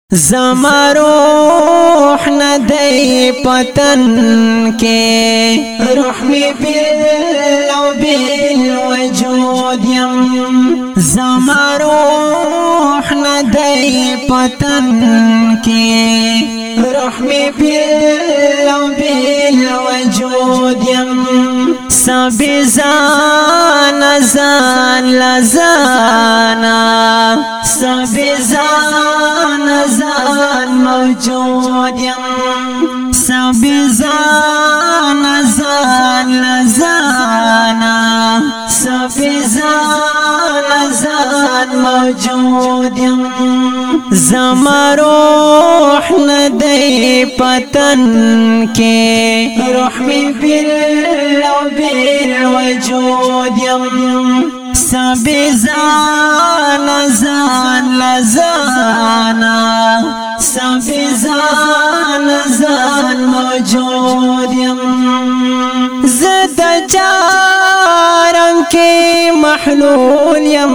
زما روح ندی پتن کے روح می بل و بالوجود یم زما روح ندی پتن کے روح می بل و بالوجود یم سب زان زان لزانا سب زان زان موجود یم سب زان زان لزانا سب زان زان موجود یم زما روح ندی پتن کے روح می بل و بالوجود یم سب زان زان لزانا سب زان زان موجود یم زد جارم کی محلول یم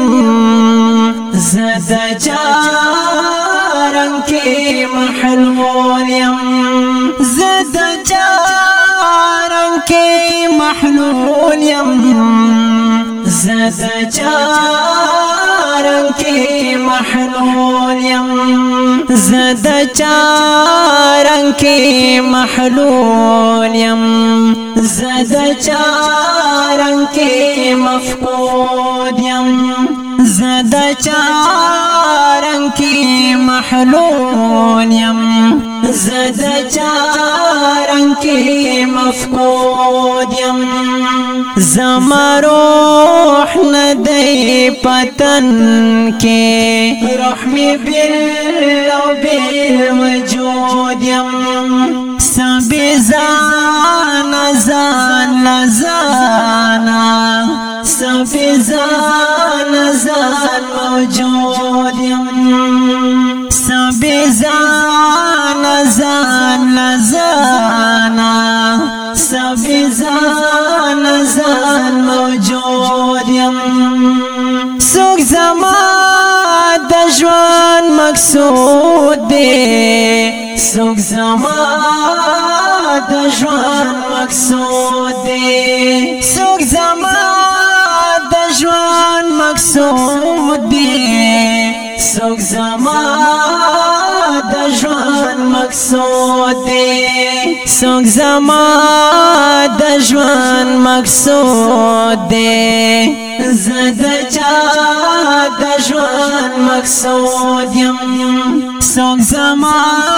زد جارم کی محلول یم زد جارم کی محلول یم زد جارم کی محلول یم زد جارم کی محلول یم زد جارم کی مفقود یم زد جارم کی محلول یم زد جارم کی مفقود یم زما روح ندی پتن کے روح می بل و بالوجود یم سب زان زان لزانا سب زان زان موجود یم سب زان زان لزانا سب زان زان موجود یم سوک زما دجوان مقصود دے سوک زما دجوان مقصود دے سوک زما دجوان مقصود دے سوک زما دجوان مقصود دے سوک زما دجوان مقصود دے زد چا دجوان مقصود یم سوک زما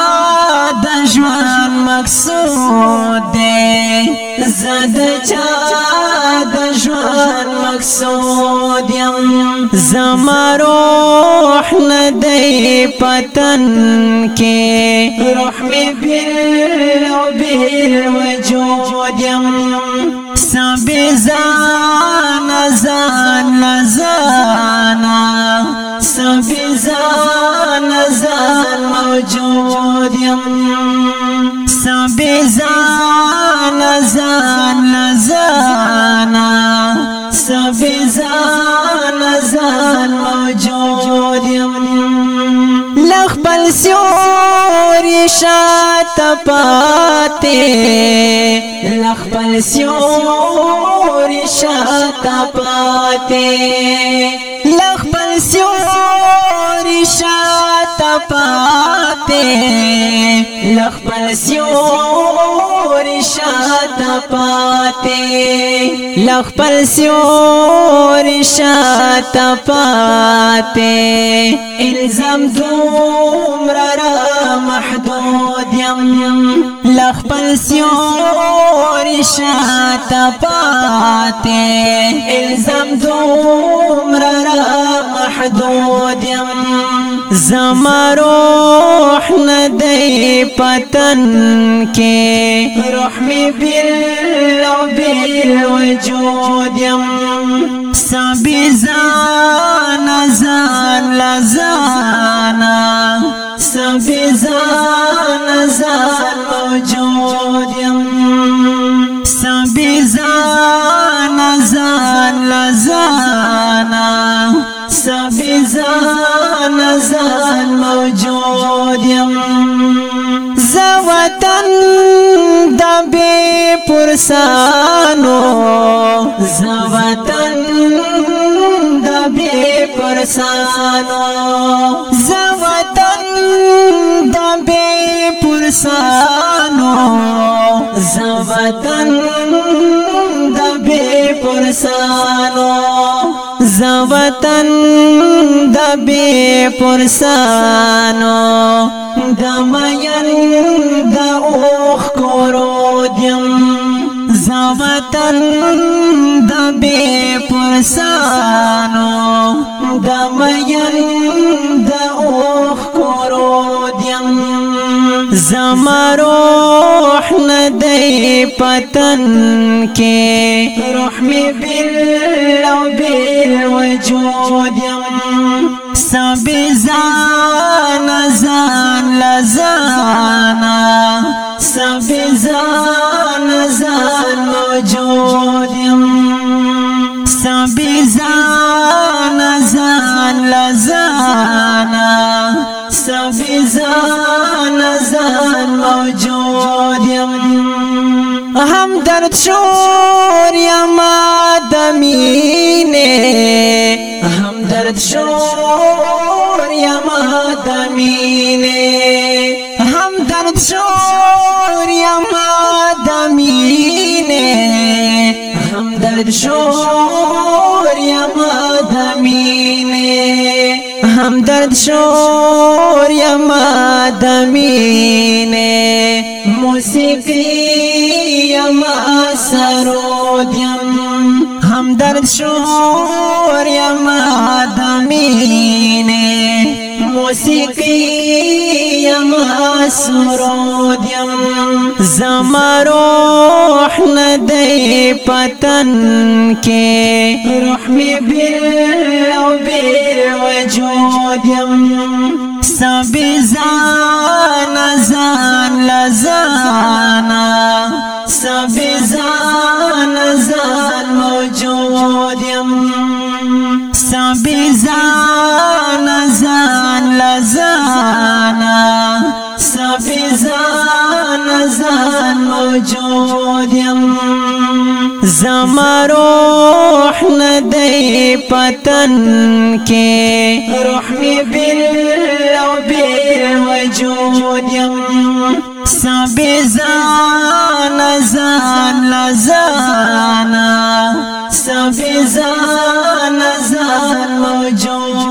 دجوان مقصود دے زد چا دجوان مقصود یم زما روح ندی پتن کے روح می بل و بالوجود یم سب زان زان لزانا سب زان زان موجود یم سب زان زان لزانا سب زان زان موجود یم لخ بل سیوری شات پاتے لخ بل سیوری شات پاتے لخ بل سیوری شات پاتے لخ بل سیوری شات پاتے لخ بل سیوری شات پاتے الزم دومرا را محدود یم لخ بل سیوری شات پاتے الزم دومرا را محدود یم زما روح ندی پتن کے روح می بل و بالوجود یم سب زان زان لزانا سب زان زان موجود یم سب زان زان لزانا سب زان زان موجود یم ز وطن د بی پرسانو ز وطن د بی پرسانو ز وطن د بی پرسانو ز وطن د بی پرسانو ز وطن د بی پرسانو د مین د اوخ کورود یم ز وطن د بی پرسانو د مین د اوخ کورود یم زما روح ندی پتن کے روح می باللو بالوجود یم سب زان زان لزانا سب زان زان موجود یم سب زان زان لزانا سب زان زان موجود یم ہم درد شور یم آدمینه ہم درد شور یم آدمینه ہم درد شور یم آدمینه ہم درد شور یم آدمینه ہم درد شور یم آدمینه موسیقی یم سرود یم ہم درد شور یم آدمینه موسیقی یم سرود یم زما روح ندی پتن کے روح می باللو بالوجود یم سب زان زان لزانا سب زان زان موجود یم سب زان زان لزانا سب زان زان موجود یم زما روح ندی پتن کے روح می باللو بالوجود یم سب زان زان لزانا سب زان زان موجود